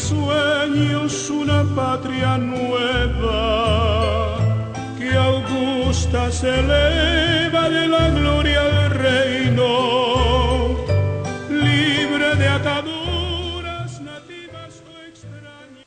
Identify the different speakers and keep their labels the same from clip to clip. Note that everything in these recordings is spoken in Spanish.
Speaker 1: sueños una patria nueva que augusta se eleva de la gloria del reino, libre de ataduras nativas o extrañas.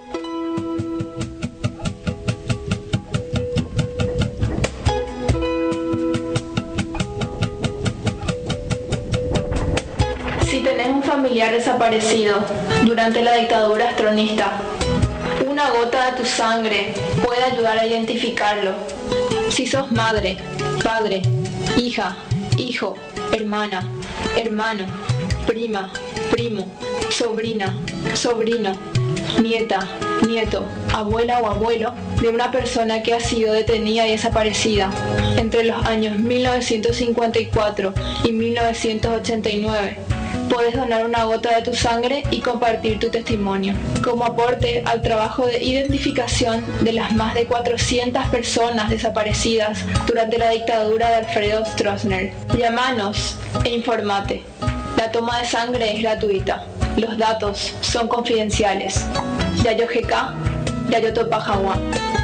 Speaker 2: Si tenés un familiar desaparecido durante la dictadura astronista, una gota de tu sangre puede ayudar a identificarlo. Si sos madre, padre, hija, hijo, hermana, hermano, prima, primo, sobrina, sobrino, nieta, nieto, abuela o abuelo de una persona que ha sido detenida y desaparecida entre los años 1954 y 1989, puedes donar una gota de tu sangre y compartir tu testimonio como aporte al trabajo de identificación de las más de 400 personas desaparecidas durante la dictadura de Alfredo Stroessner. Llámanos e informate. La toma de sangre es gratuita. Los datos son confidenciales. Yayo GK, Yayo Topa Jaguá.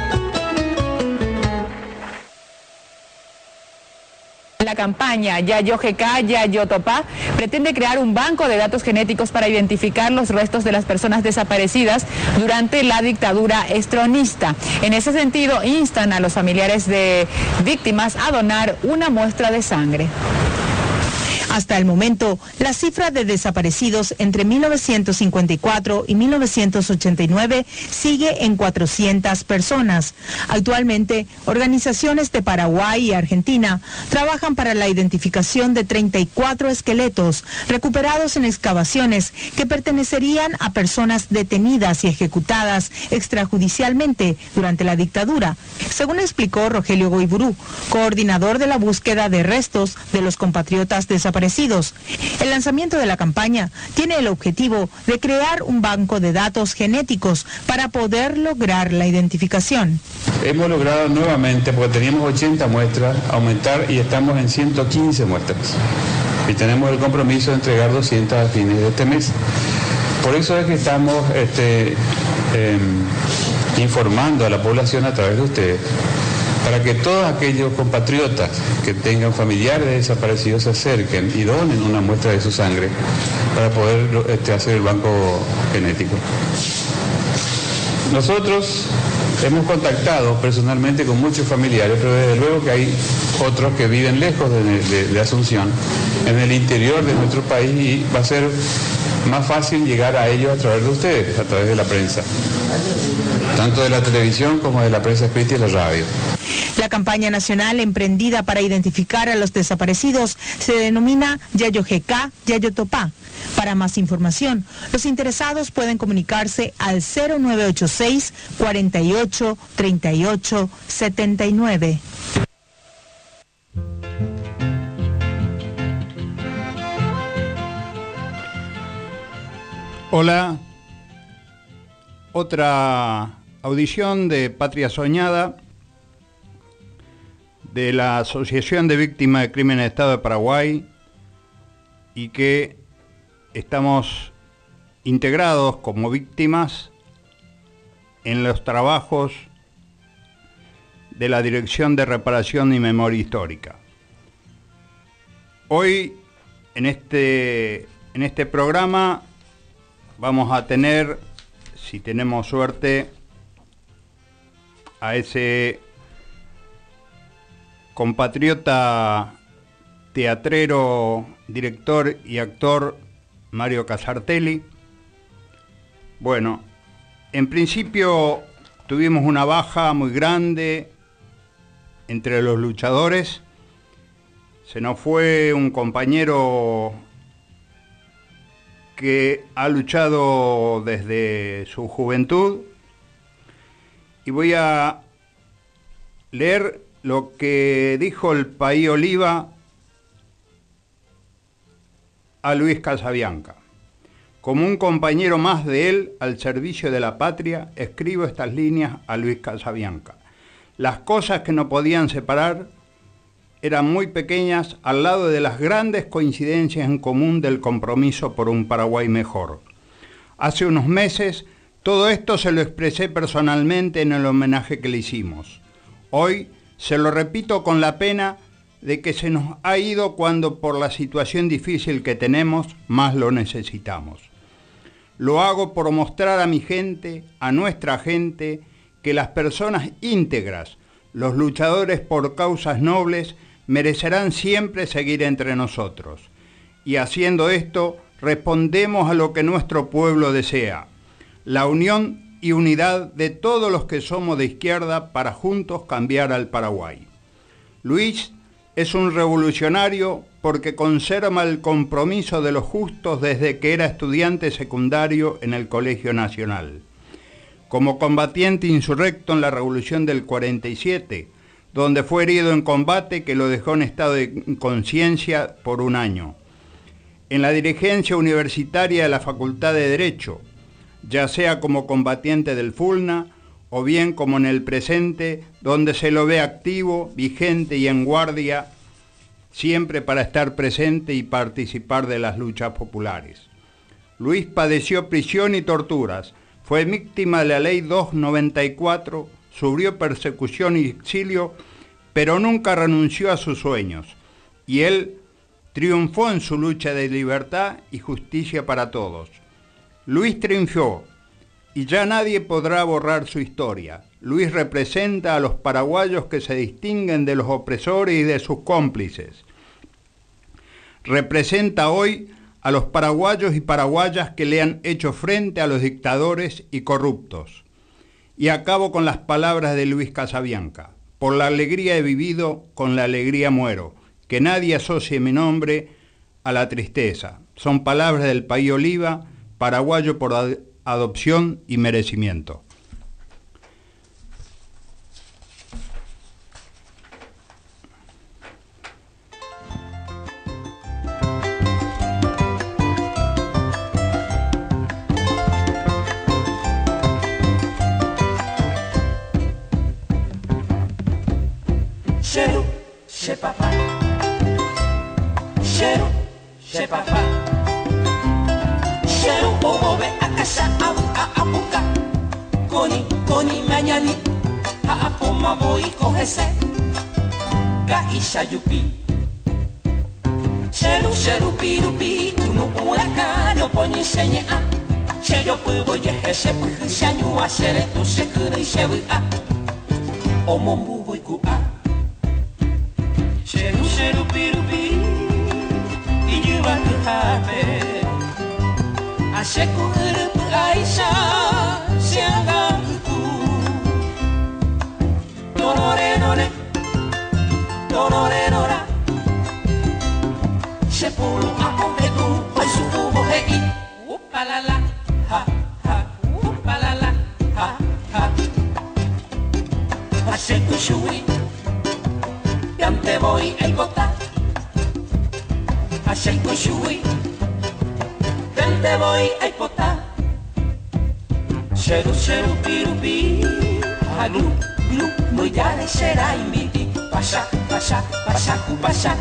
Speaker 3: La campaña Yayo GK, Yayo Topa pretende crear un banco de datos genéticos para identificar los restos de las personas desaparecidas durante la dictadura estronista. En ese sentido, instan a los familiares de víctimas a donar una muestra de sangre.
Speaker 4: Hasta el momento, la cifra de desaparecidos entre 1954 y 1989 sigue en 400 personas. Actualmente, organizaciones de Paraguay y Argentina trabajan para la identificación de 34 esqueletos recuperados en excavaciones que pertenecerían a personas detenidas y ejecutadas extrajudicialmente durante la dictadura, según explicó Rogelio Goiburú, coordinador de la búsqueda de restos de los compatriotas desaparecidos. El lanzamiento de la campaña tiene el objetivo de crear un banco de datos genéticos para poder lograr la identificación.
Speaker 5: Hemos logrado nuevamente, porque teníamos 80 muestras, aumentar y estamos en 115 muestras. Y tenemos el compromiso de entregar 200 a fines de este mes. Por eso es que estamos informando a la población a través de ustedes, para que todos aquellos compatriotas que tengan familiares desaparecidos se acerquen y donen una muestra de su sangre para poder hacer el banco genético. Nosotros hemos contactado personalmente con muchos familiares, pero desde luego que hay otros que viven lejos de Asunción, en el interior de nuestro país, y va a ser más fácil llegar a ellos a través de ustedes, a través de la prensa, tanto de la televisión como de la prensa escrita y la radio.
Speaker 4: La campaña nacional emprendida para identificar a los desaparecidos se denomina Yayo GK, Yayo Topa. Para más información, los interesados pueden comunicarse al 0986 48 38 79.
Speaker 6: Hola, otra audición de Patria Soñada de la Asociación de Víctimas de Crímenes de Estado de Paraguay, y que estamos integrados como víctimas en los trabajos de la Dirección de Reparación y Memoria Histórica. Hoy, en este programa, vamos a tener, si tenemos suerte, a ese compatriota teatrero, director y actor Mario Casartelli. Bueno, en principio tuvimos una baja muy grande entre los luchadores. Se nos fue un compañero que ha luchado desde su juventud, y voy a leer lo que dijo el País Oliva a Luis Casabianca. Como un compañero más de él al servicio de la patria, escribo estas líneas a Luis Casabianca. Las cosas que no podían separar eran muy pequeñas al lado de las grandes coincidencias en común del compromiso por un Paraguay mejor. Hace unos meses, todo esto se lo expresé personalmente en el homenaje que le hicimos. Hoy se lo repito con la pena de que se nos ha ido cuando por la situación difícil que tenemos más lo necesitamos. Lo hago por mostrar a mi gente, a nuestra gente, que las personas íntegras, los luchadores por causas nobles, merecerán siempre seguir entre nosotros. Y haciendo esto, respondemos a lo que nuestro pueblo desea, la unión y unidad de todos los que somos de izquierda para juntos cambiar al Paraguay. Luis es un revolucionario porque conserva el compromiso de los justos desde que era estudiante secundario en el Colegio Nacional. Como combatiente insurrecto en la Revolución del 47, donde fue herido en combate que lo dejó en estado de inconsciencia por un año. En la dirigencia universitaria de la Facultad de Derecho, ya sea como combatiente del FULNA o bien como en el presente, donde se lo ve activo, vigente y en guardia, siempre para estar presente y participar de las luchas populares. Luis padeció prisión y torturas, fue víctima de la Ley 294, sufrió persecución y exilio, pero nunca renunció a sus sueños, y él triunfó en su lucha de libertad y justicia para todos. Luis triunfó, y ya nadie podrá borrar su historia. Luis representa a los paraguayos que se distinguen de los opresores y de sus cómplices. Representa hoy a los paraguayos y paraguayas que le han hecho frente a los dictadores y corruptos. Y acabo con las palabras de Luis Casabianca. Por la alegría he vivido, con la alegría muero. Que nadie asocie mi nombre a la tristeza. Son palabras del País Oliva, paraguayo por adopción y merecimiento.
Speaker 7: Cheiro, che papá. Cheiro, che papá. Cheiro, bobe a casa a apuca. Coni mañani. A apoma voy cogese. Gaisha yupi. Cheiro, pirupi. Uno huracano pone seña. Cheiro, puedo yehese. Pujanyu a sere tu se cura y se va. Omombu voy cua. Cheiro, pirupi. E you are the happy. Acheco urupu aisha. Sianganku. Donore, donore. Sepulu ako beku. Pai suku bohei. Upalala. Ha. Upalala. Ha. Acheco shui. Te voy a botar, a Sheiko Shui, te voy a botar. Cheiro, pirupi, a glu, muy ya de será inviti, pasha, cupasha.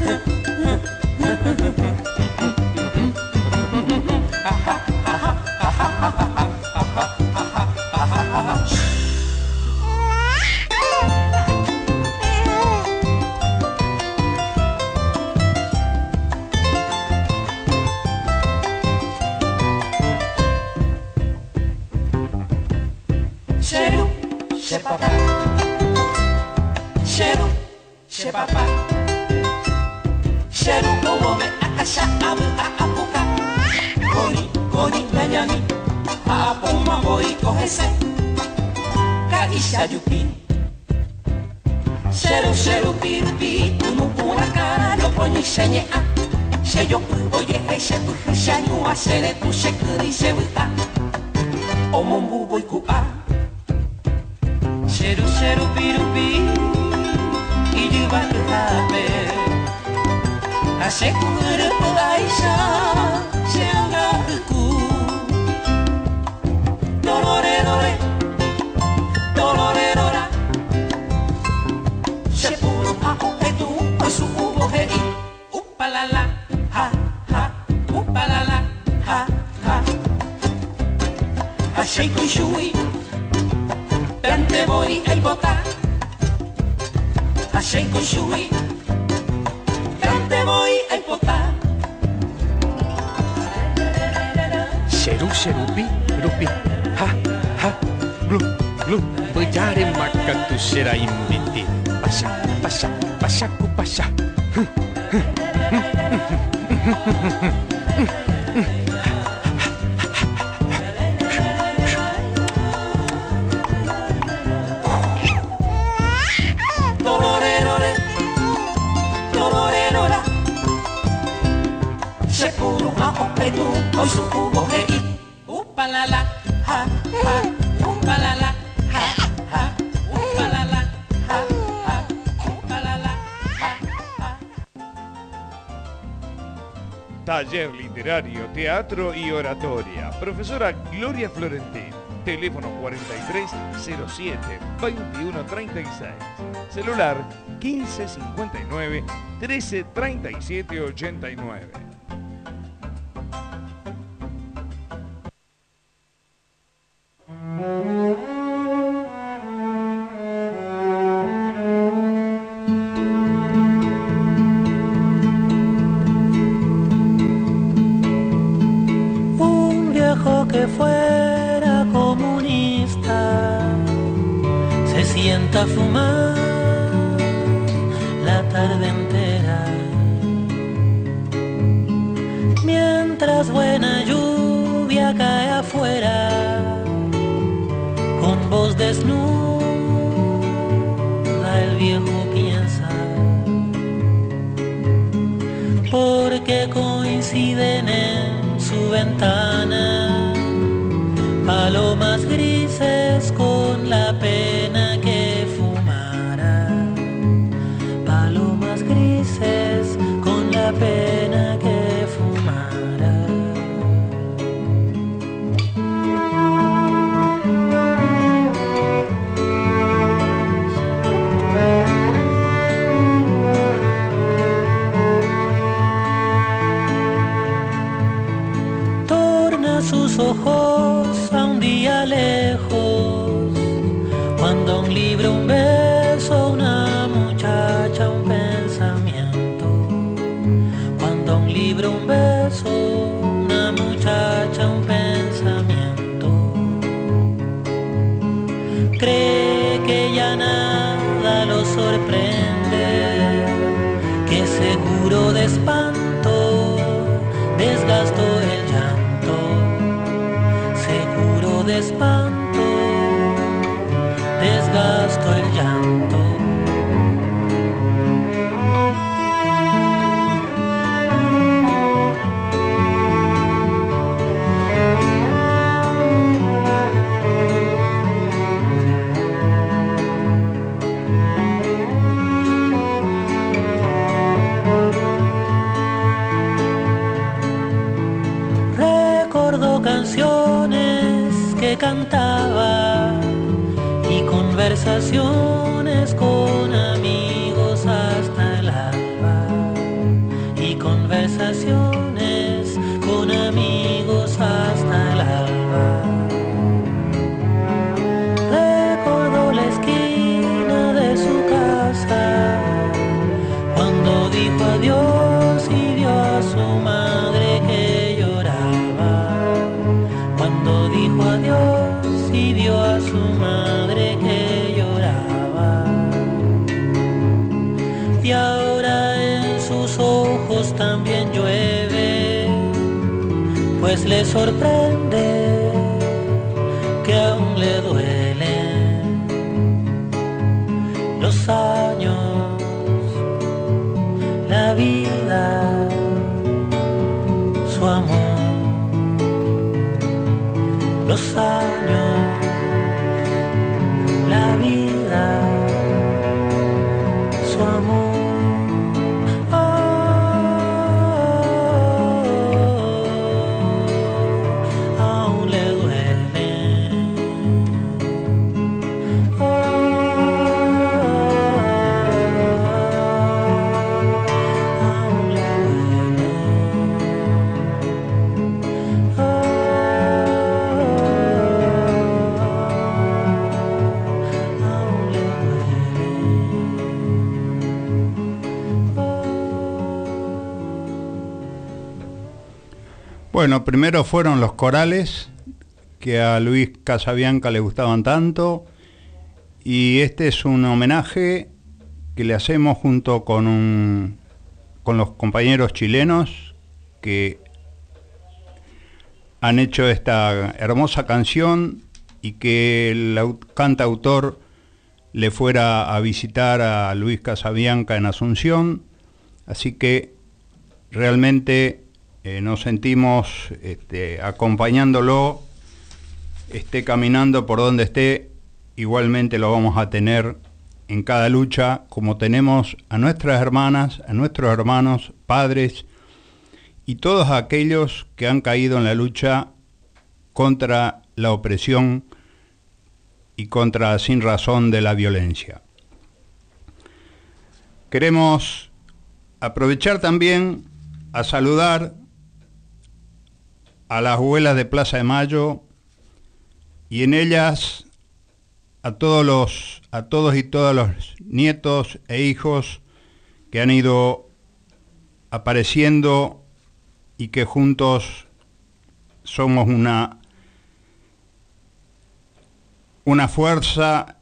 Speaker 7: Che papá. Cheiro, como me acasha a apuca. Coni mañani. A apoma voy cogese. Gaisha yupi. Cheiro, pirupi. Uno huracano pone seña. Cheiro, oye, ese pujanyu a sere tu se cura y se va. Omombu voy cua. Cheiro, pirupi. E you are the happy. Acheco urupu aisha. Sianganku. Donore. Sepulu ako etu. Pai suku bohei. Upalala. Ha. Upalala. Ha. Achei con Shui, te voy el boca. Achei con Shui, te voy el boca.
Speaker 8: Seru serupi, rupi, ha, ha, glu, glu. Bejare makan tu sera inviti. Pasa, pasa, pasa, ku pasa.
Speaker 7: Hoy su jugo de i, upalala, ja, ja, upalala, ja, ja, upalala, ja, ja, upalala, ja, ja.
Speaker 9: Taller literario, teatro y oratoria. Profesora Gloria Florentín. Teléfono 4307-2136. Celular 1559-133789.
Speaker 10: Un viejo que fuera comunista se sienta a fumar la tarde entera, mientras buena lluvia cae afuera. Con voz desnuda el viejo piensa, porque coinciden en su ventana palomas grises con la pena que fumara, palomas grises con la pena que fumara. Sus ojos a un día lejos, cuando un libro, un beso, una muchacha, un pensamiento. Cuando un libro, un beso, una muchacha, un pensamiento. Cree que ya nada lo sorprende, que seguro de espanto desgastó el llanto. De espanto, desgasto el llanto. Recordó canciones que cantaba y conversaciones con amigos hasta el alba, y conversaciones con amigos hasta el alba. Recordó la esquina de su casa cuando dijo adiós y vio a su madre que lloraba. Cuando dijo adiós y vio a su madre que lloraba. Y ahora en sus ojos también llueve, pues le sorprende que aún le duelen los años, la vida, su amor. Los años, la vida, su amor. Aún le duele. Aún le duele.
Speaker 6: Bueno, primero fueron los corales, que a Luis Casabianca le gustaban tanto, y este es un homenaje que le hacemos junto con los compañeros chilenos que han hecho esta hermosa canción y que el cantautor le fuera a visitar a Luis Casabianca en Asunción, así que realmente nos sentimos acompañándolo, esté caminando por donde esté, igualmente lo vamos a tener en cada lucha, como tenemos a nuestras hermanas, a nuestros hermanos, padres y todos aquellos que han caído en la lucha contra la opresión y contra sin razón de la violencia. Queremos aprovechar también a saludar a las abuelas de Plaza de Mayo y en ellas a todos y todas los nietos e hijos que han ido apareciendo y que juntos somos una fuerza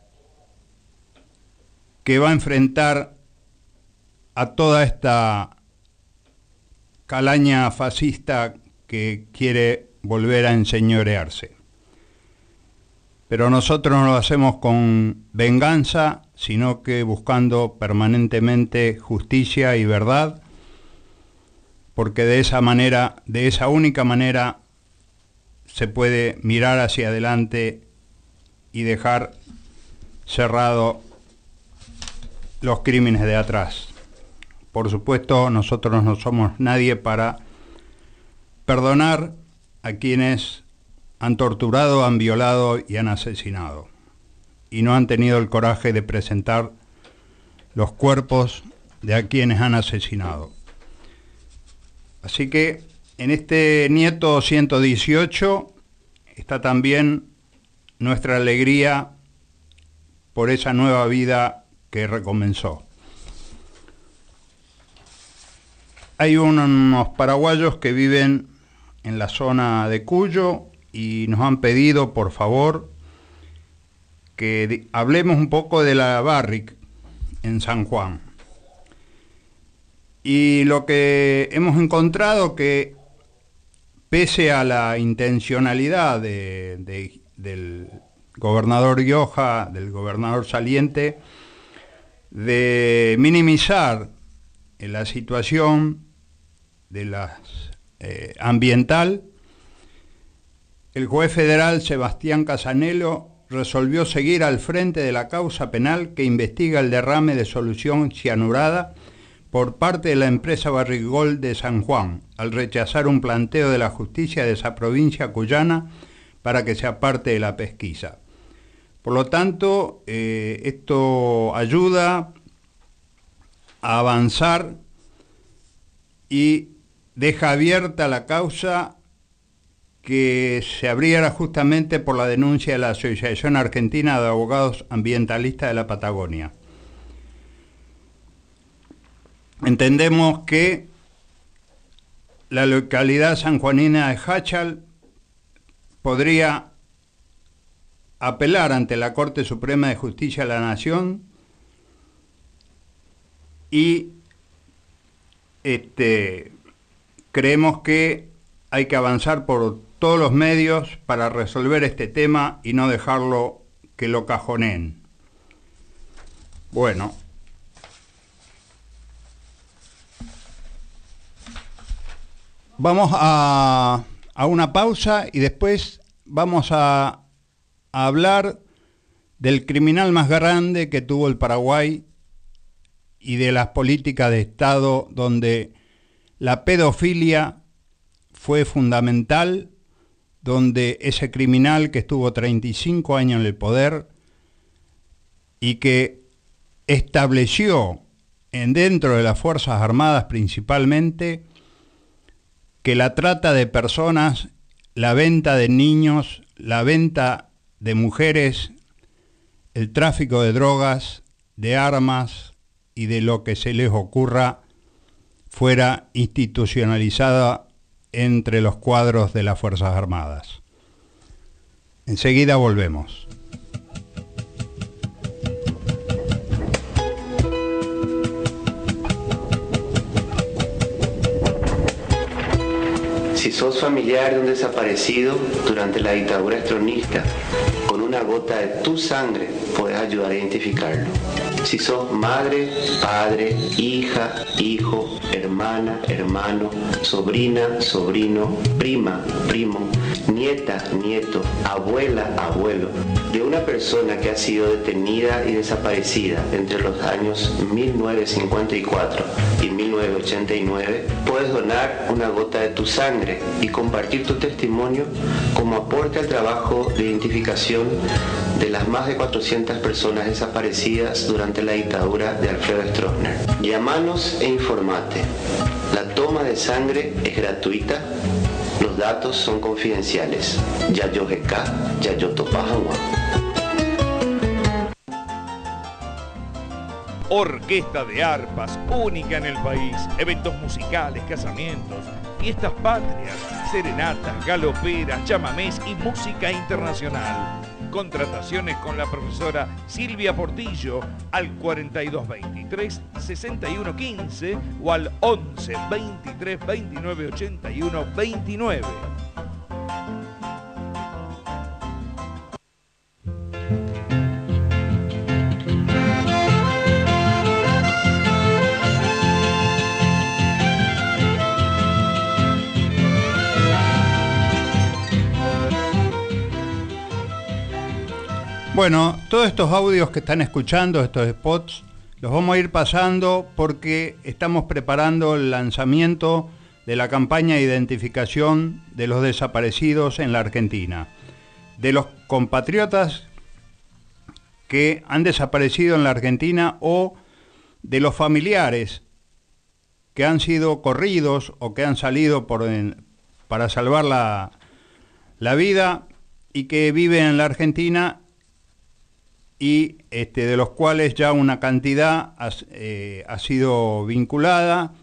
Speaker 6: que va a enfrentar a toda esta calaña fascista que quiere volver a enseñorearse. Pero nosotros no lo hacemos con venganza, sino que buscando permanentemente justicia y verdad, porque de esa única manera, se puede mirar hacia adelante y dejar cerrado los crímenes de atrás. Por supuesto, nosotros no somos nadie para perdonar a quienes han torturado, han violado y han asesinado, y no han tenido el coraje de presentar los cuerpos de a quienes han asesinado. Así que en este nieto 118 está también nuestra alegría por esa nueva vida que recomenzó. Hay unos paraguayos que viven en la zona de Cuyo y nos han pedido, por favor, que hablemos un poco de la Barrick en San Juan. Y lo que hemos encontrado que, pese a la intencionalidad del gobernador Gioja, del gobernador saliente, de minimizar la situación de ambiental, el juez federal Sebastián Casanelo resolvió seguir al frente de la causa penal que investiga el derrame de solución cianurada por parte de la empresa Barrick Gold de San Juan, al rechazar un planteo de la justicia de esa provincia cuyana para que sea parte de la pesquisa. Por lo tanto, esto ayuda a avanzar y deja abierta la causa que se abriera justamente por la denuncia de la Asociación Argentina de Abogados Ambientalistas de la Patagonia. Entendemos que la localidad sanjuanina de Jáchal podría apelar ante la Corte Suprema de Justicia de la Nación y creemos que hay que avanzar por todos los medios para resolver este tema y no dejarlo que lo cajoneen. Bueno, vamos a una pausa y después vamos a hablar del criminal más grande que tuvo el Paraguay y de las políticas de Estado donde la pedofilia fue fundamental, donde ese criminal que estuvo 35 años en el poder y que estableció dentro de las Fuerzas Armadas principalmente que la trata de personas, la venta de niños, la venta de mujeres, el tráfico de drogas, de armas y de lo que se les ocurra fuera institucionalizada entre los cuadros de las Fuerzas Armadas. Enseguida volvemos.
Speaker 11: Si sos familiar de un desaparecido durante la dictadura estronista, con una gota de tu sangre puedes ayudar a identificarlo. Si sos madre, padre, hija, hijo, hermana, hermano, sobrina, sobrino, prima, primo, nieta, nieto, abuela, abuelo, de una persona que ha sido detenida y desaparecida entre los años 1954 y 1989, puedes donar una gota de tu sangre y compartir tu testimonio como aporte al trabajo de identificación de las más de 400 personas desaparecidas durante la dictadura de Alfredo Stroessner. Llámanos e informate. La toma de sangre es gratuita. Los datos son confidenciales. Yayo GK, Yayo Topajangua.
Speaker 9: Orquesta de arpas, única en el país. Eventos musicales, casamientos, fiestas patrias, serenatas, galoperas, chamamés y música internacional. Contrataciones con la profesora Silvia Portillo al 4223 6115 o al 11 23 29 81 29.
Speaker 6: Bueno, todos estos audios que están escuchando, estos spots, los vamos a ir pasando porque estamos preparando el lanzamiento de la campaña de identificación de los desaparecidos en la Argentina, de los compatriotas que han desaparecido en la Argentina o de los familiares que han sido corridos o que han salido para salvar la vida y que viven en la Argentina, y de los cuales ya una cantidad ha sido vinculada,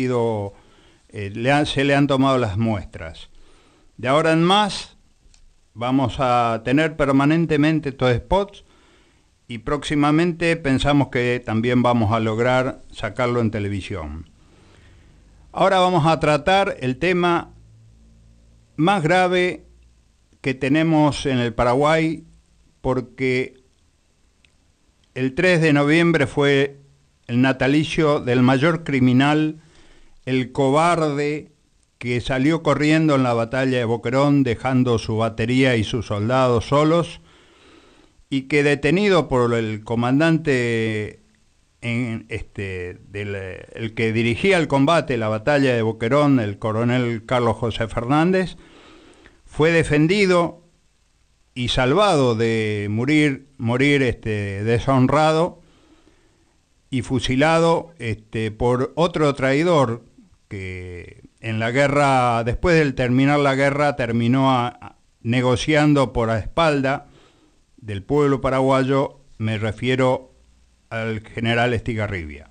Speaker 6: se le han tomado las muestras. De ahora en más vamos a tener permanentemente estos spots y próximamente pensamos que también vamos a lograr sacarlo en televisión. Ahora vamos a tratar el tema más grave que tenemos en el Paraguay, porque el 3 de noviembre fue el natalicio del mayor criminal, el cobarde que salió corriendo en la batalla de Boquerón dejando su batería y sus soldados solos, y que detenido por el comandante, el que dirigía el combate, la batalla de Boquerón, el coronel Carlos José Fernández, fue defendido y salvado de morir deshonrado y fusilado por otro traidor que en la guerra, después de terminar la guerra, terminó negociando por la espalda del pueblo paraguayo. Me refiero al general Estigarribia.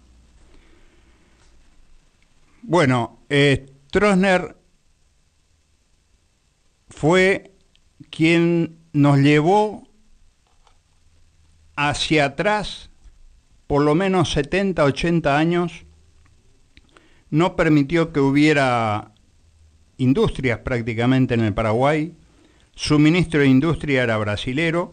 Speaker 6: Bueno, Stroessner fue quien nos llevó hacia atrás por lo menos 70, 80 años, no permitió que hubiera industrias prácticamente en el Paraguay, su ministro de Industria era brasilero,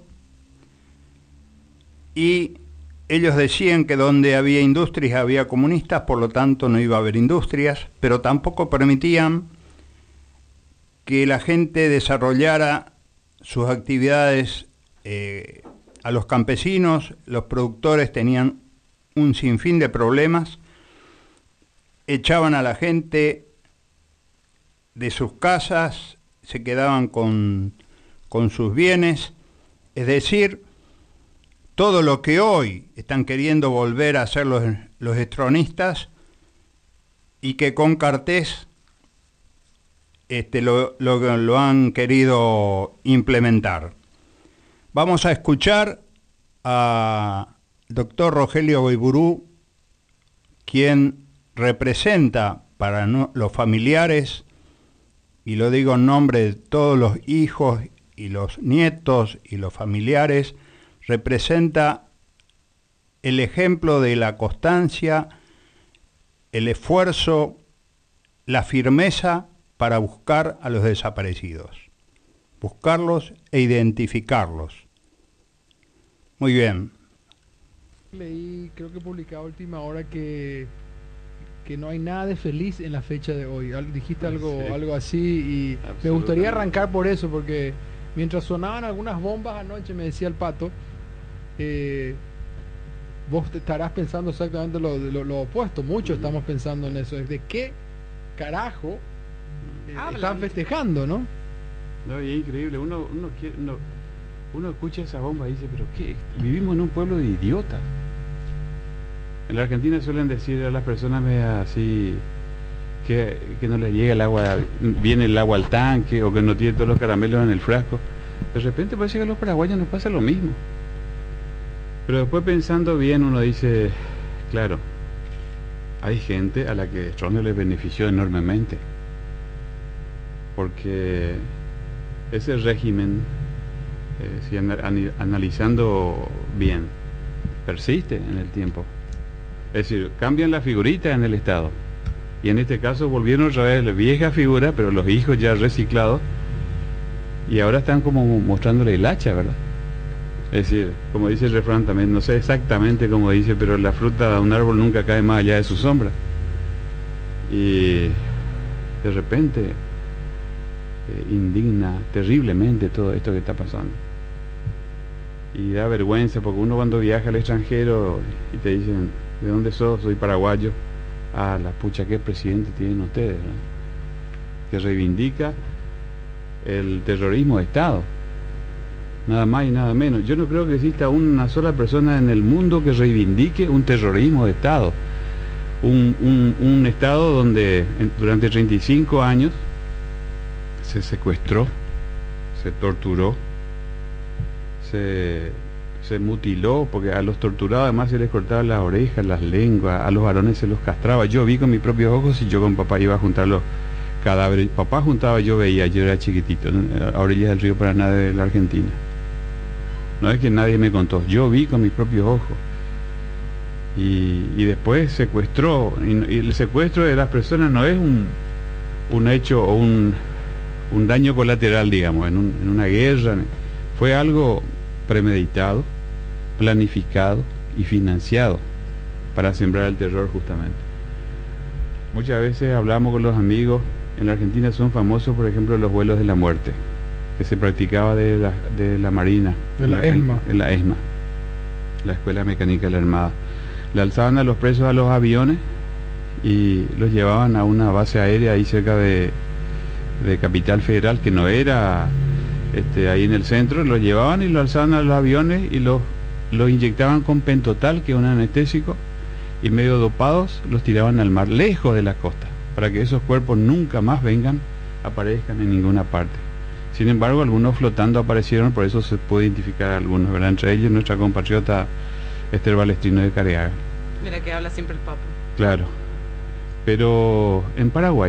Speaker 6: y ellos decían que donde había industrias había comunistas, por lo tanto no iba a haber industrias, pero tampoco permitían que la gente desarrollara sus actividades a los campesinos. Los productores tenían un sinfín de problemas, echaban a la gente de sus casas, se quedaban con sus bienes, es decir, todo lo que hoy están queriendo volver a hacer los estronistas y que con Cartés lo han querido implementar. Vamos a escuchar al doctor Rogelio Goiburú, quien representa para los familiares y lo digo en nombre de todos los hijos y los nietos y los familiares, representa el ejemplo de la constancia, el esfuerzo, la firmeza para buscar a los desaparecidos, buscarlos e identificarlos. Muy bien.
Speaker 12: Leí, creo que publicaba a última hora que no hay nada de feliz en la fecha de hoy. Dijiste algo así y me gustaría arrancar por eso, porque mientras sonaban algunas bombas anoche, me decía el Pato, vos te estarás pensando exactamente lo opuesto. Muchos estamos pensando en eso. ¿De qué carajo están festejando, no?
Speaker 5: No, y es increíble. Uno escucha esa bomba y dice, pero ¿qué? Vivimos en un pueblo de idiotas. En la Argentina suelen decir a las personas así que no les llega el agua, viene el agua al tanque, o que no tiene todos los caramelos en el frasco. De repente parece que a los paraguayos nos pasa lo mismo. Pero después, pensando bien, uno dice, claro, hay gente a la que Stroessner les benefició enormemente, porque ese régimen, si analizando bien, persiste en el tiempo. Es decir, cambian la figurita en el Estado, y en este caso volvieron otra vez la vieja figura, pero los hijos ya reciclados, y ahora están como mostrándole el hacha, ¿verdad? Es decir, como dice el refrán también, no sé exactamente cómo dice, pero la fruta de un árbol nunca cae más allá de su sombra. Y de repente indigna terriblemente todo esto que está pasando. Y da vergüenza, porque uno cuando viaja al extranjero y te dicen, ¿de dónde sos? Soy paraguayo. Ah, la pucha, ¿qué presidente tienen ustedes, ¿no? Que reivindica el terrorismo de Estado. Nada más y nada menos. Yo no creo que exista una sola persona en el mundo que reivindique un terrorismo de Estado. Un Estado donde durante 35 años se secuestró, se torturó, se mutiló, porque a los torturados además se les cortaba las orejas, las lenguas, a los varones se los castraba. Yo vi con mis propios ojos, y yo con papá iba a juntar los cadáveres. Papá juntaba, yo veía, yo era chiquitito, a orillas del río Paraná de la Argentina. No es que nadie me contó, yo vi con mis propios ojos. Y después secuestró, y el secuestro de las personas no es un hecho o un daño colateral, digamos, en una guerra. Fue algo premeditado, planificado y financiado para sembrar el terror, justamente. Muchas veces hablamos con los amigos. En la Argentina son famosos, por ejemplo, los vuelos de la muerte, que se practicaba de la Marina,
Speaker 12: de la ESMA,
Speaker 5: en la ESMA, la Escuela Mecánica de la Armada. Le alzaban a los presos a los aviones y los llevaban a una base aérea ahí cerca de Capital Federal, que no era ahí en el centro. Los llevaban y los alzaban a los aviones y los inyectaban con pentotal, que es un anestésico, y medio dopados los tiraban al mar, lejos de la costa, para que esos cuerpos nunca más aparezcan en ninguna parte. Sin embargo, algunos flotando aparecieron, por eso se puede identificar a algunos, ¿verdad? Entre ellos nuestra compatriota Esther Balestrino de Careaga.
Speaker 13: Mira que habla siempre el Papa.
Speaker 5: Claro. Pero en Paraguay,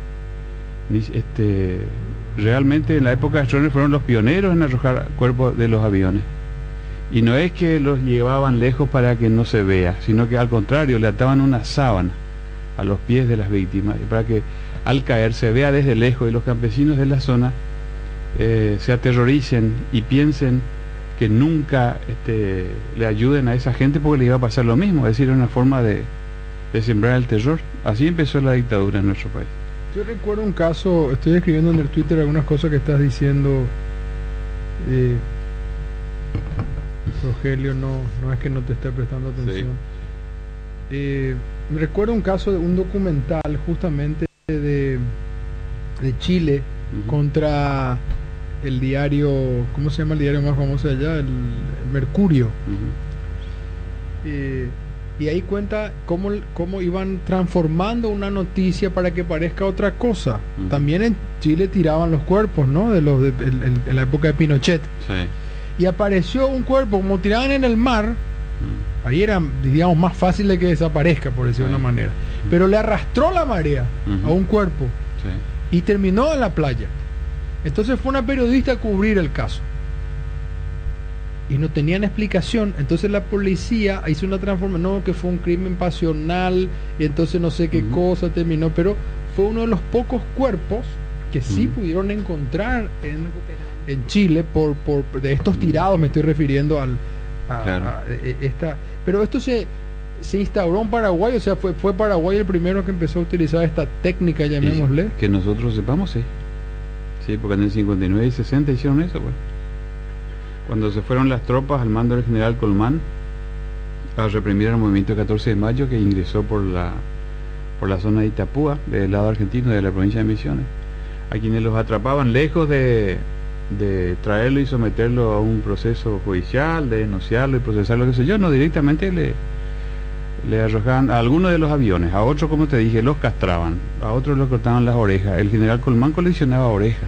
Speaker 5: realmente en la época de Stroessner fueron los pioneros en arrojar cuerpos de los aviones. Y no es que los llevaban lejos para que no se vea, sino que al contrario, le ataban una sábana a los pies de las víctimas, para que al caer se vea desde lejos, y los campesinos de la zona se aterroricen y piensen que nunca le ayuden a esa gente, porque le iba a pasar lo mismo. Es decir, una forma de sembrar el terror. Así empezó la dictadura en nuestro país.
Speaker 12: Yo recuerdo un caso, estoy escribiendo en el Twitter algunas cosas que estás diciendo, Rogelio, no es que no te esté prestando atención. Sí. Me recuerdo un caso de un documental justamente de Chile, contra el diario, ¿cómo se llama el diario más famoso de allá? El Mercurio. Y ahí cuenta cómo iban transformando una noticia para que parezca otra cosa. También en Chile tiraban los cuerpos, ¿no? En la época de Pinochet. Sí. Y apareció un cuerpo, como tiraban en el mar. Ahí era, digamos, más fácil de que desaparezca, por decirlo de una manera. Pero le arrastró la marea a un cuerpo. Sí. y terminó en la playa. Entonces fue una periodista a cubrir el caso y no tenían explicación. Entonces la policía hizo una transformación, no, que fue un crimen pasional y entonces no sé qué cosa terminó, pero fue uno de los pocos cuerpos que sí pudieron encontrar en Chile por de estos tirados, me estoy refiriendo a esta, pero esto se instauró en Paraguay, o sea, fue Paraguay el primero que empezó a utilizar esta técnica, llamémosle.
Speaker 5: Que nosotros sepamos, sí. Sí, porque en el 59 y 60 hicieron eso, pues. Cuando se fueron las tropas al mando del general Colmán a reprimir el movimiento 14 de mayo que ingresó por la zona de Itapúa, del lado argentino de la provincia de Misiones, a quienes los atrapaban, lejos de traerlo y someterlo a un proceso judicial, de denunciarlo y procesarlo, qué sé yo, no, directamente le arrojaban a algunos de los aviones, a otros, como te dije, los castraban, a otros los cortaban las orejas. El general Colmán coleccionaba orejas.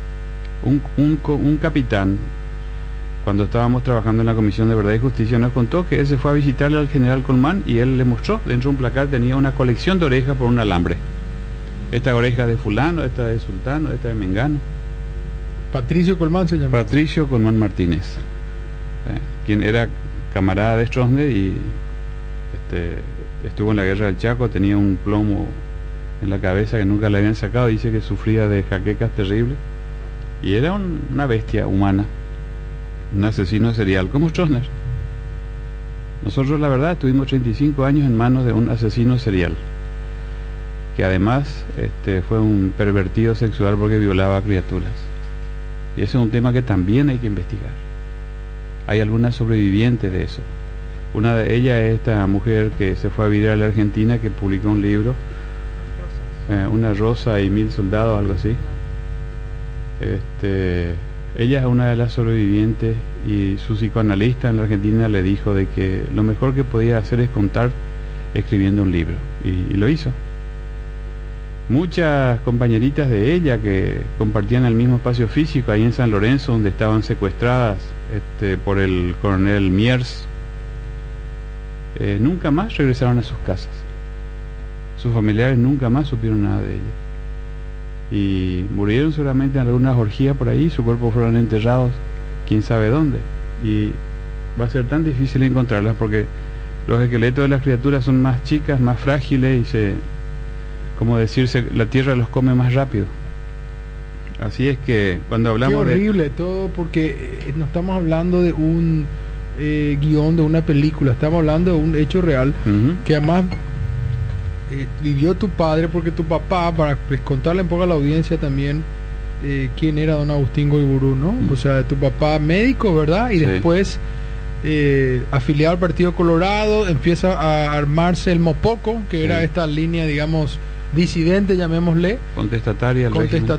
Speaker 5: Un capitán, cuando estábamos trabajando en la Comisión de Verdad y Justicia, nos contó que él se fue a visitarle al general Colmán y él le mostró, dentro de un placar tenía una colección de orejas por un alambre. Esta oreja de fulano, esta de sultano, esta de mengano.
Speaker 12: Patricio Colmán se llama.
Speaker 5: Patricio Colmán Martínez, quien era camarada de Stroessner y estuvo en la guerra del Chaco, tenía un plomo en la cabeza que nunca le habían sacado, dice que sufría de jaquecas terribles y era una bestia humana, un asesino serial como Stroessner. Nosotros, la verdad, estuvimos 35 años en manos de un asesino serial, que además fue un pervertido sexual porque violaba a criaturas. Y ese es un tema que también hay que investigar. Hay algunas sobrevivientes de eso. Una de ellas es esta mujer que se fue a vivir a la Argentina, que publicó un libro, Una rosa y 1000 soldados, algo así. Ella es una de las sobrevivientes y su psicoanalista en la Argentina le dijo de que lo mejor que podía hacer es contar escribiendo un libro, y lo hizo. Muchas compañeritas de ella que compartían el mismo espacio físico ahí en San Lorenzo, donde estaban secuestradas por el coronel Miers, nunca más regresaron a sus casas. Sus familiares nunca más supieron nada de ella. Y murieron seguramente en algunas orgías por ahí, sus cuerpos fueron enterrados quién sabe dónde. Y va a ser tan difícil encontrarlas porque los esqueletos de las criaturas son más chicas, más frágiles y como decirse, la tierra los come más rápido. Así es que cuando hablamos
Speaker 12: Qué horrible todo, porque no estamos hablando de un guión de una película, estamos hablando de un hecho real que además vivió tu padre, porque tu papá, para contarle un poco a la audiencia también quién era don Agustín Goiburú, ¿no? O sea, tu papá médico, ¿verdad? Y después afiliado al Partido Colorado, empieza a armarse el Mopoco, que era esta línea, digamos, disidente, llamémosle, contestataria,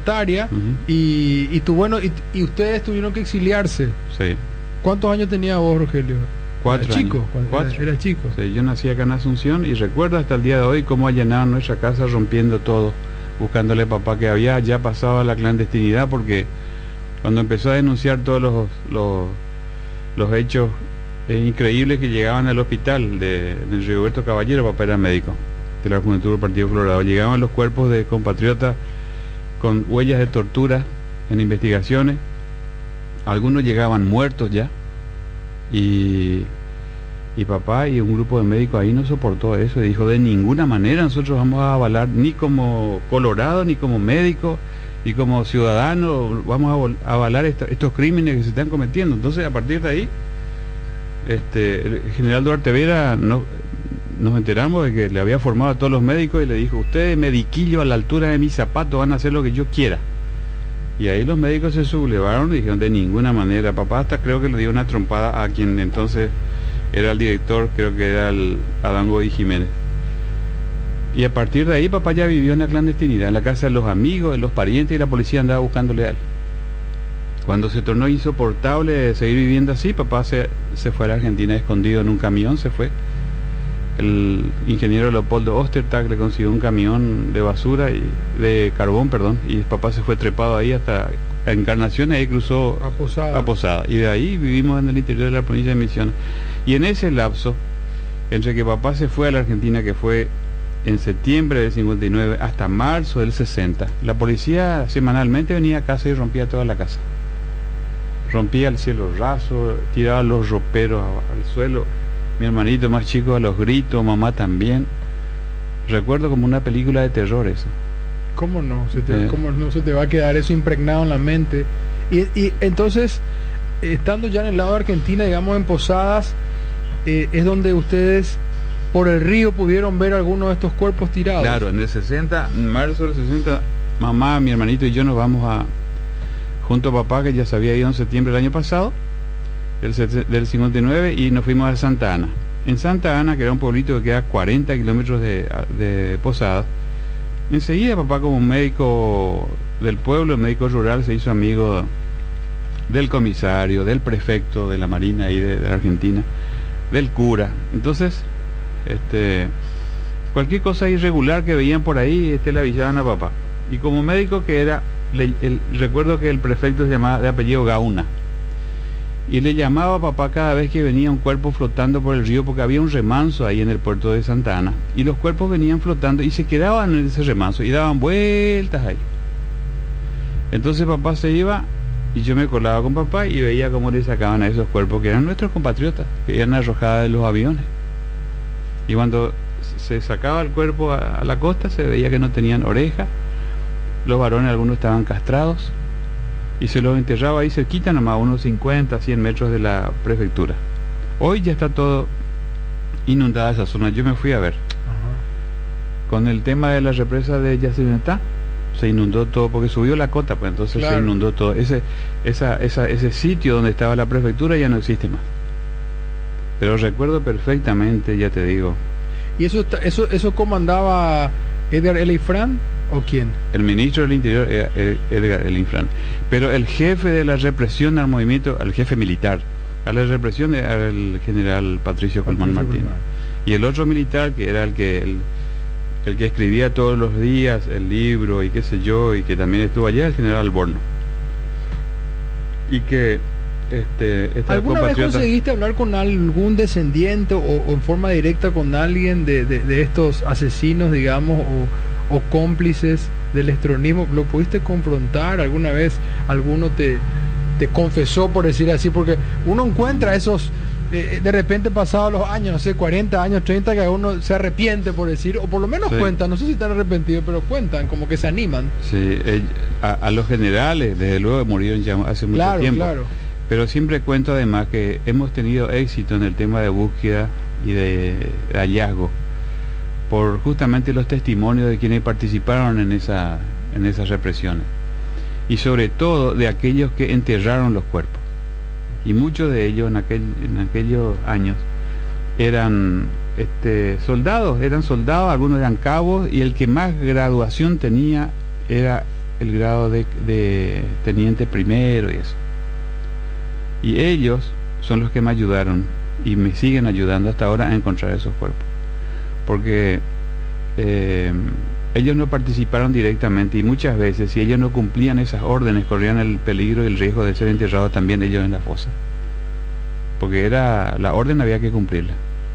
Speaker 12: y ustedes tuvieron que exiliarse.
Speaker 5: Sí.
Speaker 12: ¿Cuántos años tenía vos, Rogelio?
Speaker 5: 4
Speaker 12: años. Era chico.
Speaker 5: Sí, yo nací acá en Asunción y recuerdo hasta el día de hoy cómo allanaban nuestra casa rompiendo todo, buscándole a papá, que había ya pasado a la clandestinidad, porque cuando empezó a denunciar todos los hechos increíbles que llegaban al hospital de Rigoberto Caballero, papá era médico de la Juventud del Partido Colorado, llegaban los cuerpos de compatriotas con huellas de tortura en investigaciones, algunos llegaban muertos ya, y papá y un grupo de médicos ahí no soportó eso y dijo: de ninguna manera nosotros vamos a avalar, ni como Colorado, ni como médico, ni como ciudadano, vamos a avalar estos crímenes que se están cometiendo. Entonces, a partir de ahí, el general Duarte Vera nos enteramos de que le había formado a todos los médicos y le dijo: ustedes, mediquillo a la altura de mis zapatos, van a hacer lo que yo quiera. Y ahí los médicos se sublevaron y dijeron: de ninguna manera. Papá hasta creo que le dio una trompada a quien entonces era el director, creo que era el Adán Godoy Jiménez. Y a partir de ahí papá ya vivió en la clandestinidad, en la casa de los amigos, de los parientes, y la policía andaba buscándole a él. Cuando se tornó insoportable seguir viviendo así, papá se fue a la Argentina escondido en un camión, se fue. El ingeniero Leopoldo Ostertag le consiguió un camión de basura de carbón, y papá se fue trepado ahí hasta Encarnación, y ahí cruzó a Posada. Y de ahí vivimos en el interior de la provincia de Misiones. Y en ese lapso, entre que papá se fue a la Argentina, que fue en septiembre del 59 hasta marzo del 60, la policía semanalmente venía a casa y rompía toda la casa. Rompía el cielo raso, tiraba los roperos al suelo, mi hermanito más chico a los gritos, mamá también. Recuerdo como una película de terror eso.
Speaker 12: ¿Cómo no? ¿Cómo no se te va a quedar eso impregnado en la mente? Y entonces, estando ya en el lado de Argentina, digamos en Posadas, es donde ustedes por el río pudieron ver algunos de estos cuerpos tirados.
Speaker 5: Claro, en el 60, en marzo del 60, mamá, mi hermanito y yo nos vamos junto a papá, que ya se había ido en septiembre del año pasado, del 59, y nos fuimos a Santa Ana. En Santa Ana, que era un pueblito que queda a 40 kilómetros de Posadas, enseguida papá, como un médico del pueblo, médico rural, se hizo amigo del comisario, del prefecto de la Marina ahí de la Argentina, del cura. Entonces, cualquier cosa irregular que veían por ahí, le avisaban a papá. Y como médico que era, recuerdo que el prefecto se llamaba de apellido Gauna, y le llamaba a papá cada vez que venía un cuerpo flotando por el río, porque había un remanso ahí en el puerto de Santa Ana, y los cuerpos venían flotando y se quedaban en ese remanso y daban vueltas ahí. Entonces papá se iba y yo me colaba con papá y veía cómo le sacaban a esos cuerpos que eran nuestros compatriotas, que eran arrojados de los aviones. Y cuando se sacaba el cuerpo a la costa, se veía que no tenían oreja, los varones algunos estaban castrados, y se los enterraba ahí cerquita, nomás a unos 50, 100 metros de la prefectura. Hoy ya está todo inundada esa zona. Yo me fui a ver. Con el tema de la represa de Yacyretá, se inundó todo, porque subió la cota, pues entonces claro, se inundó todo. Ese sitio donde estaba la prefectura ya no existe más. Pero recuerdo perfectamente, ya te digo.
Speaker 12: ¿Y eso comandaba Edgar Elifrán o quién?
Speaker 5: El ministro del Interior era Edgar Elifrán. Pero el jefe de la represión al movimiento, al jefe militar, a la represión era el general Patricio Colmán Martín. Y el otro militar, que era el que escribía todos los días el libro y qué sé yo, y que también estuvo allá, el general Alborno. Y que
Speaker 12: ¿alguna vez conseguiste hablar con algún descendiente o en forma directa con alguien de estos asesinos, digamos, o cómplices del estronismo? ¿Lo pudiste confrontar alguna vez? ¿Alguno te confesó, por decir así? Porque uno encuentra esos, de repente pasados los años, no sé, 40 años, 30, que uno se arrepiente, por decir, o por lo menos cuentan, no sé si están arrepentidos, pero cuentan, como que se animan.
Speaker 5: Sí, a los generales, desde luego, murieron ya hace mucho tiempo. Claro. Pero siempre cuento además que hemos tenido éxito en el tema de búsqueda y de hallazgo, por justamente los testimonios de quienes participaron en esas represiones, y sobre todo de aquellos que enterraron los cuerpos. Y muchos de ellos en aquellos años eran soldados, algunos eran cabos, y el que más graduación tenía era el grado de teniente primero y eso. Y ellos son los que me ayudaron y me siguen ayudando hasta ahora a encontrar esos cuerpos, porque ellos no participaron directamente, y muchas veces si ellos no cumplían esas órdenes corrían el peligro y el riesgo de ser enterrados también ellos en la fosa, porque la orden había que cumplirla.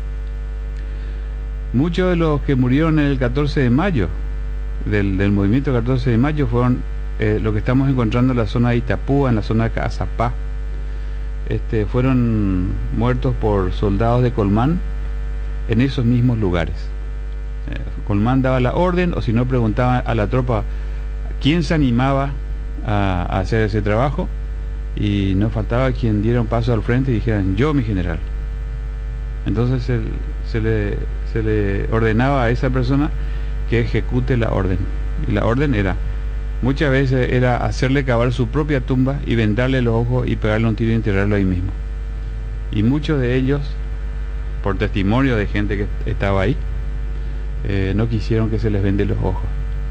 Speaker 5: Muchos de los que murieron en el 14 de mayo del movimiento 14 de mayo fueron lo que estamos encontrando en la zona de Itapúa, en la zona de Cazapá. Fueron muertos por soldados de Colmán en esos mismos lugares. Colmán daba la orden, o si no preguntaban a la tropa quién se animaba a hacer ese trabajo, y no faltaba quien diera un paso al frente y dijeran: yo, mi general. Entonces se le ordenaba a esa persona que ejecute la orden, y la orden era, muchas veces era hacerle cavar su propia tumba y vendarle los ojos y pegarle un tiro y enterrarlo ahí mismo. Y muchos de ellos, por testimonio de gente que estaba ahí, no quisieron que se les venden los ojos.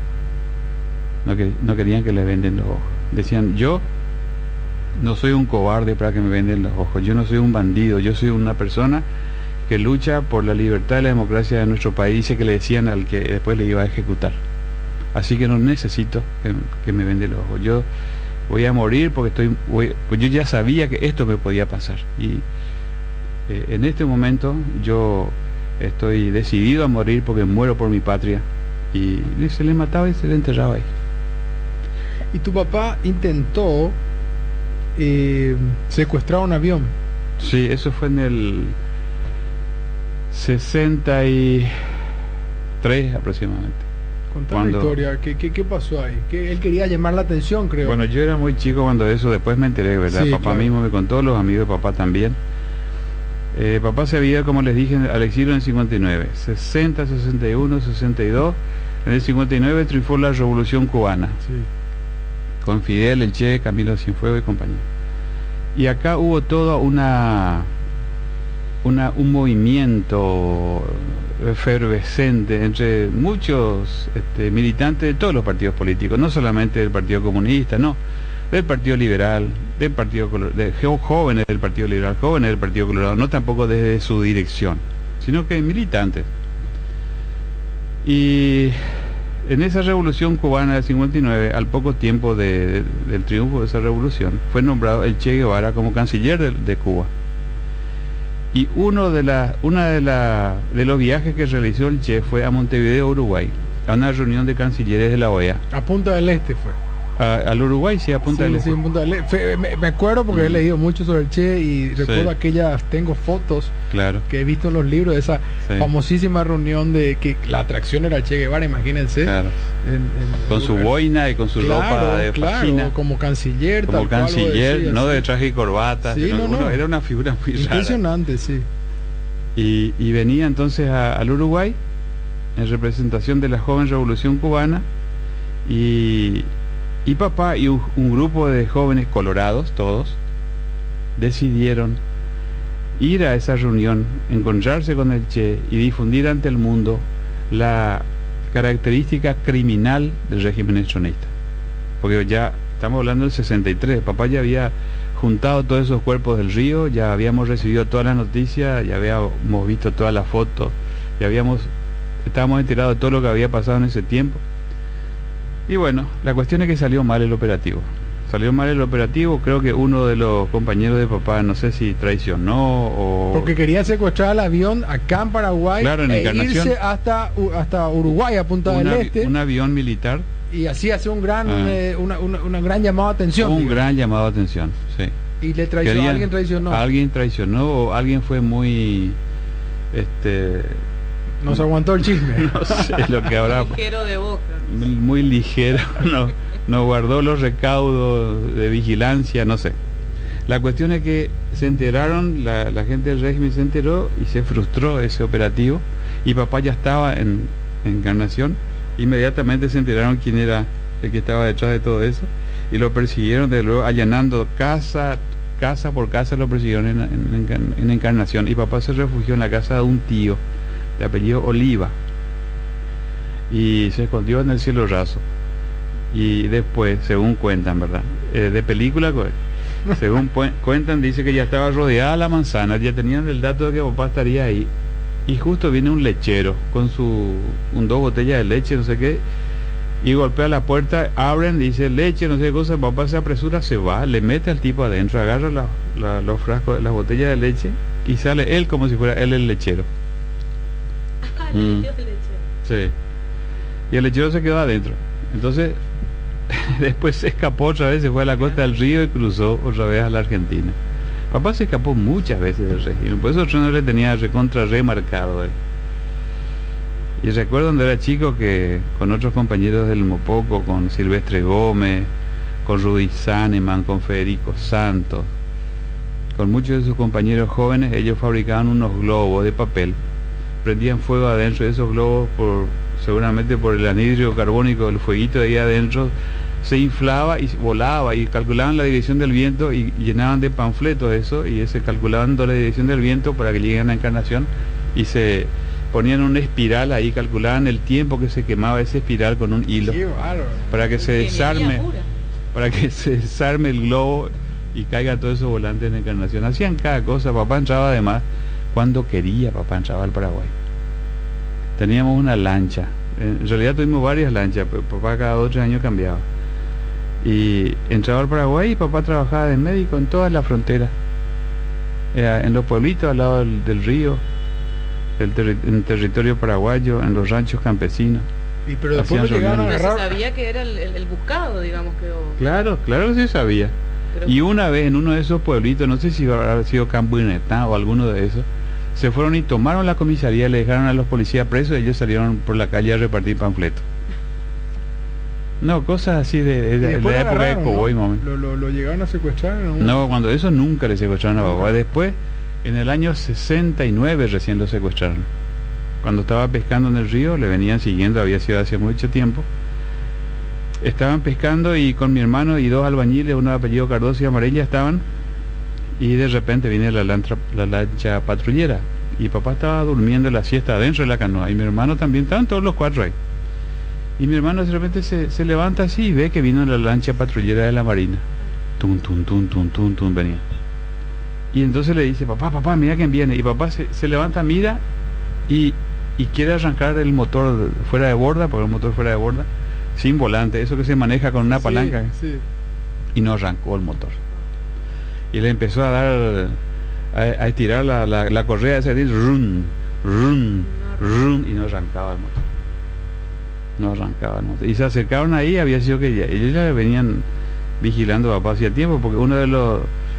Speaker 5: No querían que les venden los ojos. Decían: yo no soy un cobarde para que me venden los ojos, yo no soy un bandido, yo soy una persona que lucha por la libertad y la democracia de nuestro país. Dice que le decían al que después le iba a ejecutar: así que no necesito que me venden los ojos, yo voy a morir porque yo ya sabía que esto me podía pasar. Y en este momento yo estoy decidido a morir porque muero por mi patria. Y se le mataba y se le enterraba ahí.
Speaker 12: Y tu papá intentó secuestrar un avión.
Speaker 5: Sí, eso fue en el 63 aproximadamente.
Speaker 12: Contá la historia, ¿qué pasó ahí? Que él quería llamar la atención, creo.
Speaker 5: Bueno, yo era muy chico cuando eso, después me enteré, ¿verdad?
Speaker 12: Sí,
Speaker 5: Papá
Speaker 12: claro.
Speaker 5: mismo me contó, los amigos de papá también. Papá se había, como les dije, al exilio en el 59, 60, 61, 62. En el 59 triunfó la Revolución Cubana.
Speaker 12: Sí.
Speaker 5: Con Fidel, el Che, Camilo Cienfuegos y compañía. Y acá hubo todo un movimiento efervescente entre muchos militantes de todos los partidos políticos, no solamente del Partido Comunista, no, del Partido Liberal, del Partido jóvenes del Partido Liberal, jóvenes del Partido Colorado, no tampoco desde su dirección, sino que militantes. Y en esa revolución cubana del 59, al poco tiempo del triunfo de esa revolución, fue nombrado el Che Guevara como canciller de Cuba. Y uno de los viajes que realizó el Che fue a Montevideo, Uruguay, a una reunión de cancilleres de la OEA.
Speaker 12: A Punta del Este fue.
Speaker 5: Al Uruguay, sí, a Punta del Este.
Speaker 12: Sí, Punta del Este. Me acuerdo porque he leído mucho sobre el Che y recuerdo aquellas, tengo fotos que he visto en los libros de esa famosísima reunión de que la atracción era el Che Guevara, imagínense.
Speaker 5: Claro. Con su boina y con su ropa de faxina.
Speaker 12: Como canciller.
Speaker 5: Como canciller, decía, no de traje y corbata.
Speaker 12: Sí,
Speaker 5: era una figura muy
Speaker 12: impresionante,
Speaker 5: rara. Sí. Y venía entonces al Uruguay en representación de la joven revolución cubana y papá y un grupo de jóvenes colorados, todos, decidieron ir a esa reunión, encontrarse con el Che y difundir ante el mundo la característica criminal del régimen estronista. Porque ya estamos hablando del 63, papá ya había juntado todos esos cuerpos del río, ya habíamos recibido todas las noticias, ya habíamos visto todas las fotos, ya estábamos enterados de todo lo que había pasado en ese tiempo. Y bueno, la cuestión es que salió mal el operativo. Creo que uno de los compañeros de papá, no sé si traicionó o...
Speaker 12: Porque quería secuestrar el avión acá en Paraguay,
Speaker 5: claro, en Encarnación,
Speaker 12: irse hasta Uruguay, a Punta del Este.
Speaker 5: Un avión militar.
Speaker 12: Y así hace un gran una gran llamado de atención.
Speaker 5: Gran llamado de atención, sí.
Speaker 12: Y le traicionó, alguien traicionó.
Speaker 5: Alguien traicionó o alguien fue muy...
Speaker 12: Nos aguantó el chisme.
Speaker 5: No sé lo que habrá...
Speaker 13: Ligero de boca.
Speaker 5: Muy ligero, no guardó los recaudos de vigilancia, no sé. La cuestión es que se enteraron, la gente del régimen se enteró y se frustró ese operativo y papá ya estaba en Encarnación. Inmediatamente se enteraron quién era el que estaba detrás de todo eso y lo persiguieron, de luego allanando casa por casa, lo persiguieron en Encarnación y papá se refugió en la casa de un tío de apellido Oliva y se escondió en el cielo raso. Y después, según cuentan, ¿verdad? De película, según cuentan, dice que ya estaba rodeada la manzana, ya tenían el dato de que papá estaría ahí. Y justo viene un lechero con dos botellas de leche, no sé qué, y golpea la puerta, abren, dice leche, no sé qué cosa, papá se apresura, se va, le mete al tipo adentro, agarra los frascos, las botellas de leche, y sale él como si fuera él el lechero. Sí. Y el lechero se quedó adentro. Entonces, después se escapó otra vez, se fue a la costa del río y cruzó otra vez a la Argentina. Papá se escapó muchas veces del régimen, por eso yo no le tenía remarcado. Y recuerdo cuando era chico que con otros compañeros del Mopoco, con Silvestre Gómez, con Rudy Saneman, con Federico Santos, con muchos de sus compañeros jóvenes, ellos fabricaban unos globos de papel, prendían fuego adentro de esos globos, seguramente por el anhídrido carbónico, el fueguito de ahí adentro se inflaba y volaba, y calculaban la dirección del viento y llenaban de panfletos eso, y se calculaban la dirección del viento para que lleguen a Encarnación, y se ponían una espiral ahí, calculaban el tiempo que se quemaba esa espiral con un hilo para que se desarme el globo y caiga todo eso volante en Encarnación. Hacían cada cosa. Papá entraba además cuando quería, papá entraba al Paraguay. Teníamos una lancha, en realidad tuvimos varias lanchas, pero papá cada 2 o 3 años cambiaba. Y entraba al Paraguay y papá trabajaba de médico en toda la frontera, en los pueblitos al lado del río. en territorio paraguayo, en los ranchos campesinos.
Speaker 12: Y pero después lo llegaron a agarrar.
Speaker 13: Se sabía que era el buscado, digamos, que...
Speaker 5: Claro que sí sabía. Pero... Y una vez en uno de esos pueblitos, no sé si habrá sido Campo Inetá o alguno de esos, se fueron y tomaron la comisaría, le dejaron a los policías presos y ellos salieron por la calle a repartir panfletos. No, cosas así de la época de Coboy,
Speaker 12: ¿no? ¿Lo llegaron a secuestrar?
Speaker 5: No, cuando eso nunca le secuestraron a papá. Después, en el año 69 recién lo secuestraron. Cuando estaba pescando en el río, le venían siguiendo, había sido hace mucho tiempo. Estaban pescando y con mi hermano y 2 albañiles, uno de apellido Cardoso y Amarilla, estaban, y de repente viene la lancha patrullera, y papá estaba durmiendo la siesta adentro de la canoa, y mi hermano también, estaban todos los 4 ahí. Y mi hermano de repente se levanta así y ve que vino la lancha patrullera de la Marina. Tum, tum, tum, tum, tum, tum, venía. Y entonces le dice, papá, mira quién viene. Y papá se levanta, mira y quiere arrancar el motor fuera de borda, porque el motor fuera de borda, sin volante, eso que se maneja con una palanca.
Speaker 12: Sí.
Speaker 5: Y no arrancó el motor. Y le empezó a dar, a estirar la correa, ese run, run, run, y no arrancaba el motor. Y se acercaron ahí, había sido que ellos ya venían vigilando a papá hacía tiempo, porque uno de lo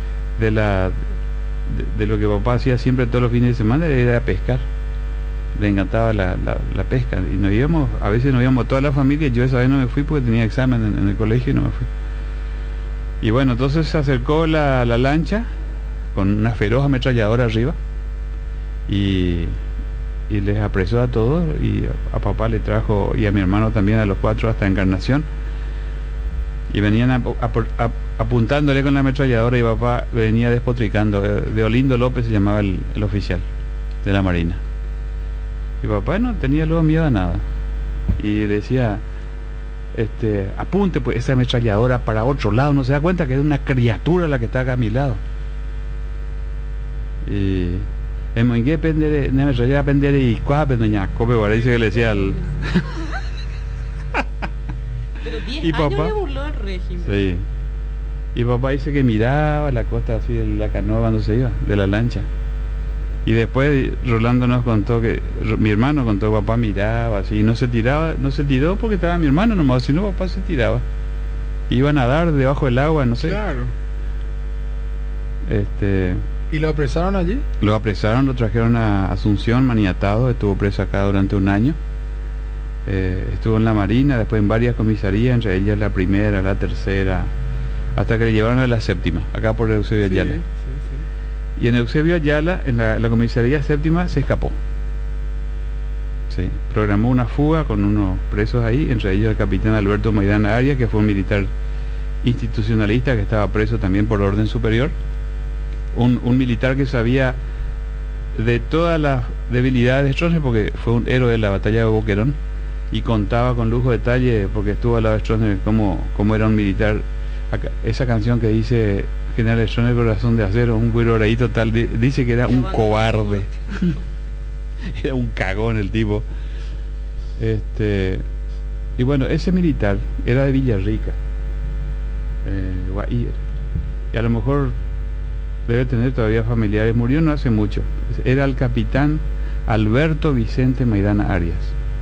Speaker 5: que papá hacía siempre todos los fines de semana era pescar. Le encantaba la pesca, y nos íbamos, a veces nos íbamos toda la familia. Yo esa vez no me fui porque tenía examen en el colegio y no me fui. Y bueno, entonces se acercó la lancha con una feroz ametralladora arriba y les apresó a todos, y a papá le trajo, y a mi hermano también, a los 4 hasta Encarnación, y venían apuntándole con la ametralladora, y papá venía despotricando. De Olindo López se llamaba el oficial de la Marina, y papá no tenía luego miedo a nada, y decía, apunte pues esa ametralladora para otro lado, no se da cuenta que es una criatura la que está acá a mi lado. Y en qué pendere, no me traía a pendere y cuápe doña Cope, parece que le decía al
Speaker 13: pero 10
Speaker 5: y
Speaker 13: años
Speaker 5: papá
Speaker 13: le burló el régimen.
Speaker 5: Sí. Y papá dice que miraba la costa así de la canoa cuando se iba, de la lancha. Y después Rolando nos contó que, mi hermano contó, papá miraba así, no se tiró porque estaba mi hermano nomás, si no papá se tiraba. Iba a nadar debajo del agua, no sé.
Speaker 12: Claro. ¿Y lo apresaron allí?
Speaker 5: Lo apresaron, lo trajeron a Asunción maniatado, estuvo preso acá durante 1 año. Estuvo en la Marina, después en varias comisarías, entre ellas la primera, la tercera, hasta que le llevaron a la 7ª, acá por Eusebio Ayala. Y en Eusebio Ayala, en la comisaría 7ª, se escapó. Sí, programó una fuga con unos presos ahí, entre ellos el capitán Alberto Maidana Arias, que fue un militar institucionalista que estaba preso también por orden superior. Un militar que sabía de todas las debilidades de Stroessner, porque fue un héroe de la batalla de Boquerón, y contaba con lujo de detalle, porque estuvo al lado de Stroessner, cómo era un militar. Acá, esa canción que dice General Stroessner, corazón de acero, un güiro ahí total, dice que era un cobarde. Era un cagón el tipo. Y bueno, ese militar era de Villarrica, Guaire, y a lo mejor debe tener todavía familiares, murió no hace mucho. Era el capitán Alberto Vicente Maidana Arias.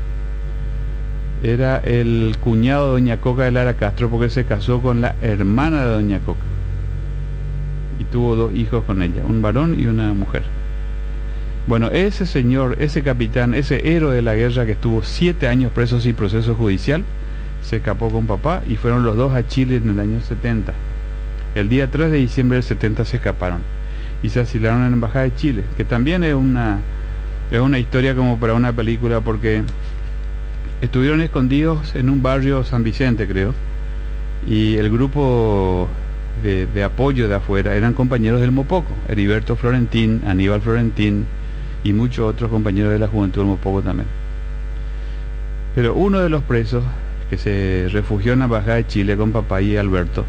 Speaker 5: Era el cuñado de doña Coca de Lara Castro, porque se casó con la hermana de doña Coca y tuvo 2 hijos con ella, un varón y una mujer. Bueno, ese señor, ese capitán, ese héroe de la guerra que estuvo 7 años preso sin proceso judicial, se escapó con papá y fueron los 2 a Chile en el año 70. El día 3 de diciembre del 70 se escaparon y se asilaron en la Embajada de Chile, que también es una historia como para una película, porque estuvieron escondidos en un barrio San Vicente, creo, y el grupo de apoyo de afuera eran compañeros del Mopoco, Heriberto Florentín, Aníbal Florentín y muchos otros compañeros de la juventud del Mopoco también. Pero uno de los presos que se refugió en la Embajada de Chile con papá y Alberto,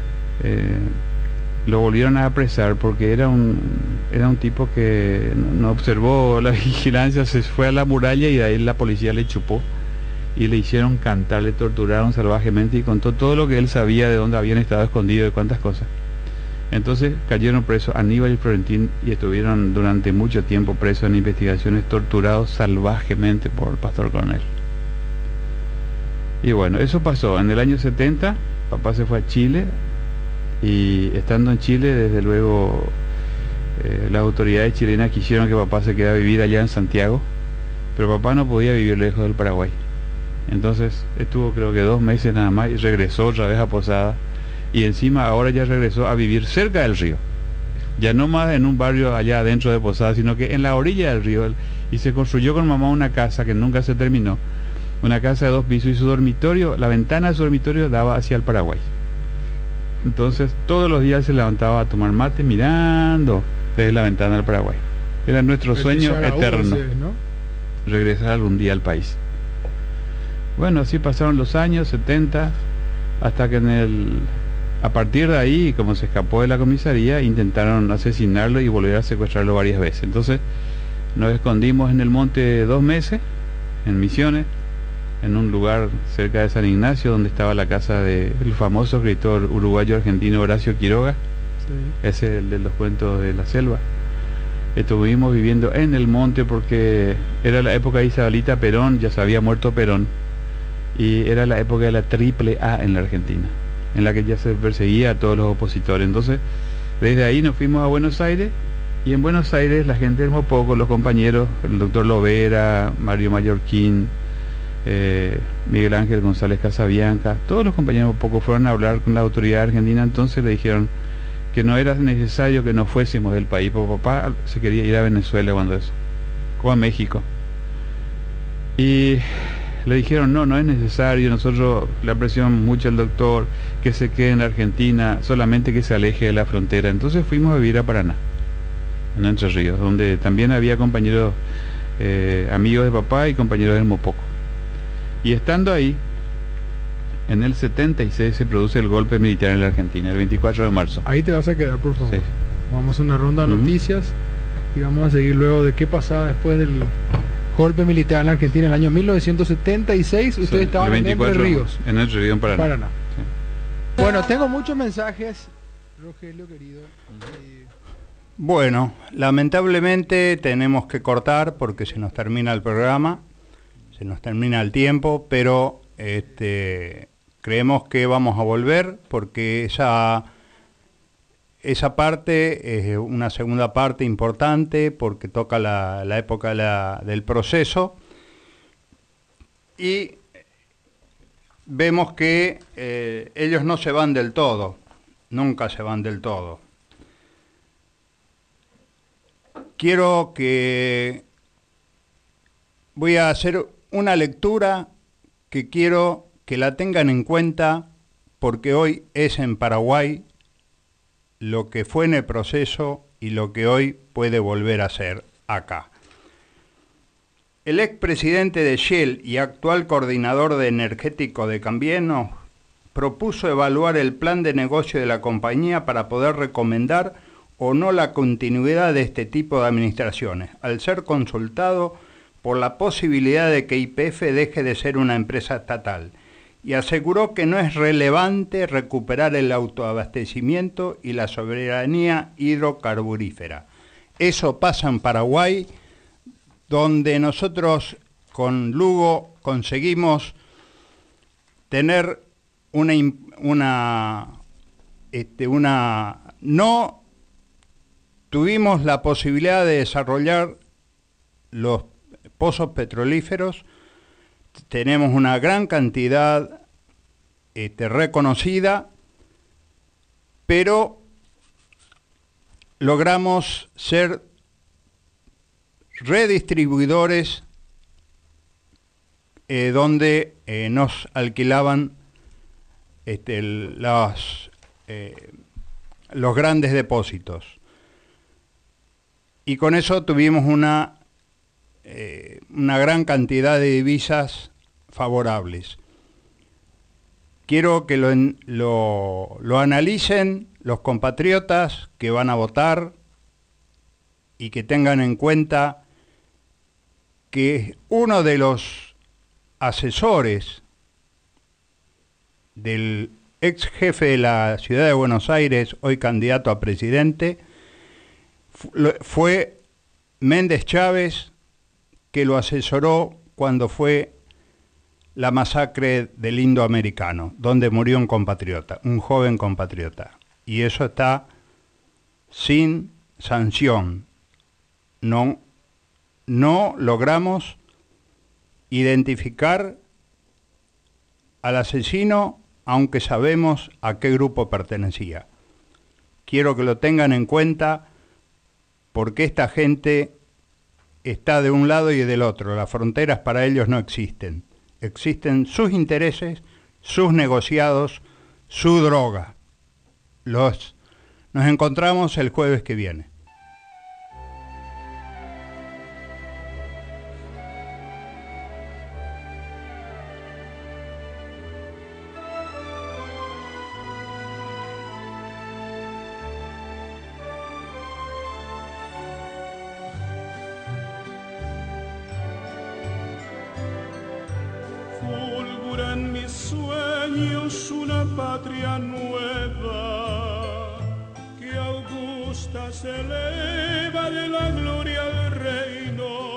Speaker 5: lo volvieron a apresar porque era un tipo que no observó la vigilancia, se fue a la muralla y de ahí la policía le chupó y le hicieron cantar, le torturaron salvajemente y contó todo lo que él sabía, de dónde habían estado escondidos, de cuántas cosas. Entonces cayeron presos Aníbal y Florentín y estuvieron durante mucho tiempo presos en investigaciones, torturados salvajemente por el pastor Coronel. Y bueno, eso pasó en el año 70. Papá se fue a Chile y estando en Chile, desde luego las autoridades chilenas quisieron que papá se quedara a vivir allá en Santiago, pero papá no podía vivir lejos del Paraguay. Entonces estuvo creo que 2 meses nada más y regresó otra vez a Posada, y encima ahora ya regresó a vivir cerca del río, ya no más en un barrio allá adentro de Posada, sino que en la orilla del río, y se construyó con mamá una casa que nunca se terminó, una casa de 2 pisos, y su dormitorio, la ventana de su dormitorio daba hacia el Paraguay. Entonces todos los días se levantaba a tomar mate mirando desde la ventana del Paraguay. Era nuestro sueño eterno, ¿no? Regresar algún día al país. Bueno, así pasaron los años 70, hasta que a partir de ahí, como se escapó de la comisaría, intentaron asesinarlo y volver a secuestrarlo varias veces. Entonces nos escondimos en el monte 2 meses, en Misiones, en un lugar cerca de San Ignacio, donde estaba la casa del famoso escritor uruguayo-argentino Horacio Quiroga, sí. Ese el de los cuentos de la selva. Estuvimos viviendo en el monte porque era la época de Isabelita Perón, ya se había muerto Perón, y era la época de la AAA en la Argentina, en la que ya se perseguía a todos los opositores. Entonces, desde ahí nos fuimos a Buenos Aires, y en Buenos Aires la gente del Mopoco, los compañeros, el doctor Lovera, Mario Mallorquín, Miguel Ángel González Casabianca, todos los compañeros un poco fueron a hablar con la autoridad argentina. Entonces le dijeron que no era necesario que nos fuésemos del país, porque papá se quería ir a Venezuela cuando eso, o a México, y le dijeron no es necesario, nosotros le apreciamos mucho al doctor, que se quede en la Argentina, solamente que se aleje de la frontera. Entonces fuimos a vivir a Paraná, en Entre Ríos, donde también había compañeros, amigos de papá y compañeros del Mopoco. Y estando ahí, en el 76 se produce el golpe militar en la Argentina, el 24 de marzo.
Speaker 12: Ahí te vas a quedar, por favor. Sí. Vamos a una ronda de noticias y vamos a seguir luego de qué pasaba después del golpe militar en la Argentina en el año 1976. Ustedes estaban en Entre Ríos.
Speaker 5: En Entre Ríos, en Paraná.
Speaker 12: Sí. Bueno, tengo muchos mensajes, Rogelio querido.
Speaker 6: Bueno, lamentablemente tenemos que cortar porque se nos termina el programa. Se nos termina el tiempo, pero creemos que vamos a volver porque esa parte es una segunda parte importante porque toca la época del proceso, y vemos que ellos no se van del todo, nunca se van del todo. Voy a hacer una lectura que quiero que la tengan en cuenta porque hoy es en Paraguay lo que fue en el proceso y lo que hoy puede volver a ser acá. El expresidente de Shell y actual coordinador de energético de Cambiemos propuso evaluar el plan de negocio de la compañía para poder recomendar o no la continuidad de este tipo de administraciones, al ser consultado por la posibilidad de que YPF deje de ser una empresa estatal, y aseguró que no es relevante recuperar el autoabastecimiento y la soberanía hidrocarburífera. Eso pasa en Paraguay, donde nosotros con Lugo conseguimos tener no tuvimos la posibilidad de desarrollar los pozos petrolíferos. Tenemos una gran cantidad reconocida, pero logramos ser redistribuidores donde nos alquilaban los grandes depósitos, y con eso tuvimos una gran cantidad de divisas favorables. Quiero que lo analicen los compatriotas que van a votar y que tengan en cuenta que uno de los asesores del ex jefe de la ciudad de Buenos Aires, hoy candidato a presidente, fue Méndez Chávez, que lo asesoró cuando fue la masacre del indoamericano, donde murió un compatriota, un joven compatriota. Y eso está sin sanción. No logramos identificar al asesino, aunque sabemos a qué grupo pertenecía. Quiero que lo tengan en cuenta, porque esta gente está de un lado y del otro. Las fronteras para ellos no existen. Existen sus intereses, sus negociados, su droga. Nos encontramos el jueves que viene.
Speaker 1: Fulgura en mis sueños una patria nueva que augusta se eleva de la gloria del reino.